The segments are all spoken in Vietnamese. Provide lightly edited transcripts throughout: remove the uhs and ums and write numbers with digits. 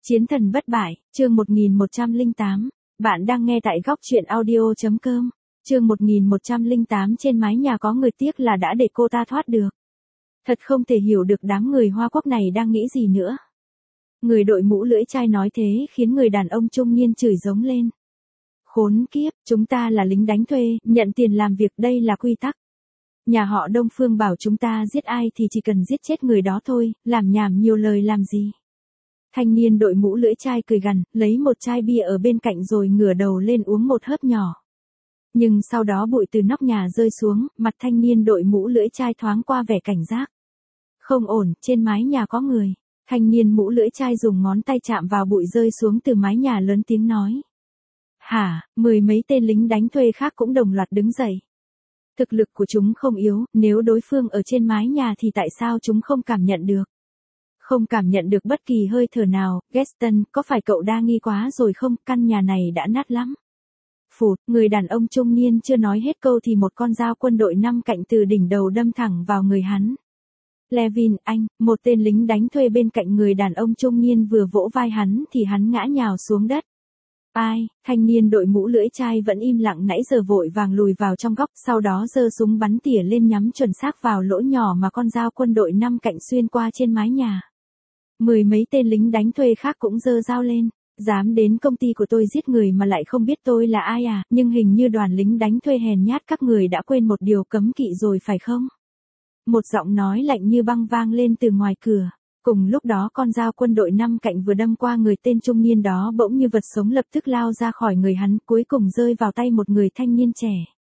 Chiến thần bất bại, chương 1108. Bạn đang nghe tại góc truyện audio.com. Chương 1108 trên mái nhà có người, tiếc là đã để cô ta thoát được. Thật không thể hiểu được đám người Hoa Quốc này đang nghĩ gì nữa. Người đội mũ lưỡi chai nói thế khiến người đàn ông trung niên chửi giống lên. Khốn kiếp, chúng ta là lính đánh thuê, nhận tiền làm việc, đây là quy tắc. Nhà họ Đông Phương bảo chúng ta giết ai thì chỉ cần giết chết người đó thôi, làm nhảm nhiều lời làm gì. Thanh niên đội mũ lưỡi chai cười gằn, lấy một chai bia ở bên cạnh rồi ngửa đầu lên uống một hớp nhỏ. Nhưng sau đó bụi từ nóc nhà rơi xuống, mặt thanh niên đội mũ lưỡi chai thoáng qua vẻ cảnh giác. Không ổn, trên mái nhà có người. Thanh niên mũ lưỡi chai dùng ngón tay chạm vào bụi rơi xuống từ mái nhà, lớn tiếng nói. Hả, mười mấy tên lính đánh thuê khác cũng đồng loạt đứng dậy. Thực lực của chúng không yếu, nếu đối phương ở trên mái nhà thì tại sao chúng không cảm nhận được? Không cảm nhận được bất kỳ hơi thở nào. Gaston, có phải cậu đa nghi quá rồi không? Căn nhà này đã nát lắm. Phụt, người đàn ông trung niên chưa nói hết câu thì một con dao quân đội 5 cạnh từ đỉnh đầu đâm thẳng vào người hắn. Levin, anh, một tên lính đánh thuê bên cạnh người đàn ông trung niên vừa vỗ vai hắn thì hắn ngã nhào xuống đất. Ai, thanh niên đội mũ lưỡi chai vẫn im lặng nãy giờ vội vàng lùi vào trong góc, sau đó giơ súng bắn tỉa lên nhắm chuẩn xác vào lỗ nhỏ mà con dao quân đội 5 cạnh xuyên qua trên mái nhà. Mười mấy tên lính đánh thuê khác cũng giơ dao lên. Dám đến công ty của tôi giết người mà lại không biết tôi là ai à, nhưng hình như đoàn lính đánh thuê hèn nhát các người đã quên một điều cấm kỵ rồi phải không? Một giọng nói lạnh như băng vang lên từ ngoài cửa. Cùng lúc đó con dao quân đội 5 cạnh vừa đâm qua người tên trung niên đó bỗng như vật sống lập tức lao ra khỏi người hắn, cuối cùng rơi vào tay một người thanh niên trẻ.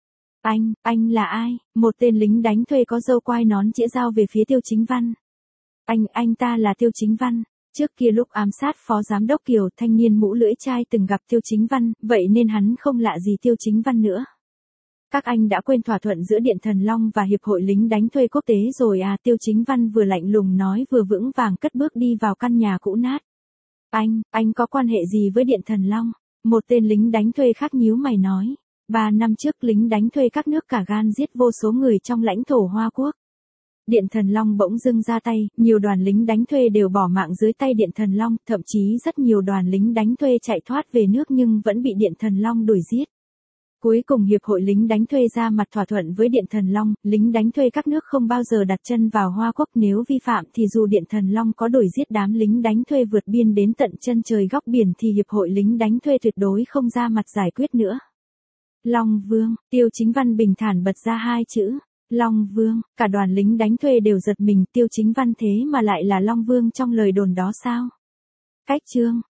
Anh là ai? Một tên lính đánh thuê có râu quai nón chĩa dao về phía Tiêu Chính Văn. Anh ta là Tiêu Chính Văn. Trước kia lúc ám sát phó giám đốc Kiều, thanh niên mũ lưỡi chai từng gặp Tiêu Chính Văn, vậy nên hắn không lạ gì Tiêu Chính Văn nữa. Các anh đã quên thỏa thuận giữa Điện Thần Long và Hiệp hội lính đánh thuê quốc tế rồi à? Tiêu Chính Văn vừa lạnh lùng nói vừa vững vàng cất bước đi vào căn nhà cũ nát. Anh có quan hệ gì với Điện Thần Long? Một tên lính đánh thuê khác nhíu mày nói. 3 năm trước lính đánh thuê các nước cả gan giết vô số người trong lãnh thổ Hoa Quốc. Điện Thần Long bỗng dưng ra tay, nhiều đoàn lính đánh thuê đều bỏ mạng dưới tay Điện Thần Long, thậm chí rất nhiều đoàn lính đánh thuê chạy thoát về nước nhưng vẫn bị Điện Thần Long đuổi giết. Cuối cùng Hiệp hội lính đánh thuê ra mặt thỏa thuận với Điện Thần Long, lính đánh thuê các nước không bao giờ đặt chân vào Hoa Quốc, nếu vi phạm thì dù Điện Thần Long có đuổi giết đám lính đánh thuê vượt biên đến tận chân trời góc biển thì Hiệp hội lính đánh thuê tuyệt đối không ra mặt giải quyết nữa. Long Vương, Tiêu Chính Văn bình thản bật ra hai chữ. Long Vương, cả đoàn lính đánh thuê đều giật mình, Tiêu Chính Văn thế mà lại là Long Vương trong lời đồn đó sao? Cách chương,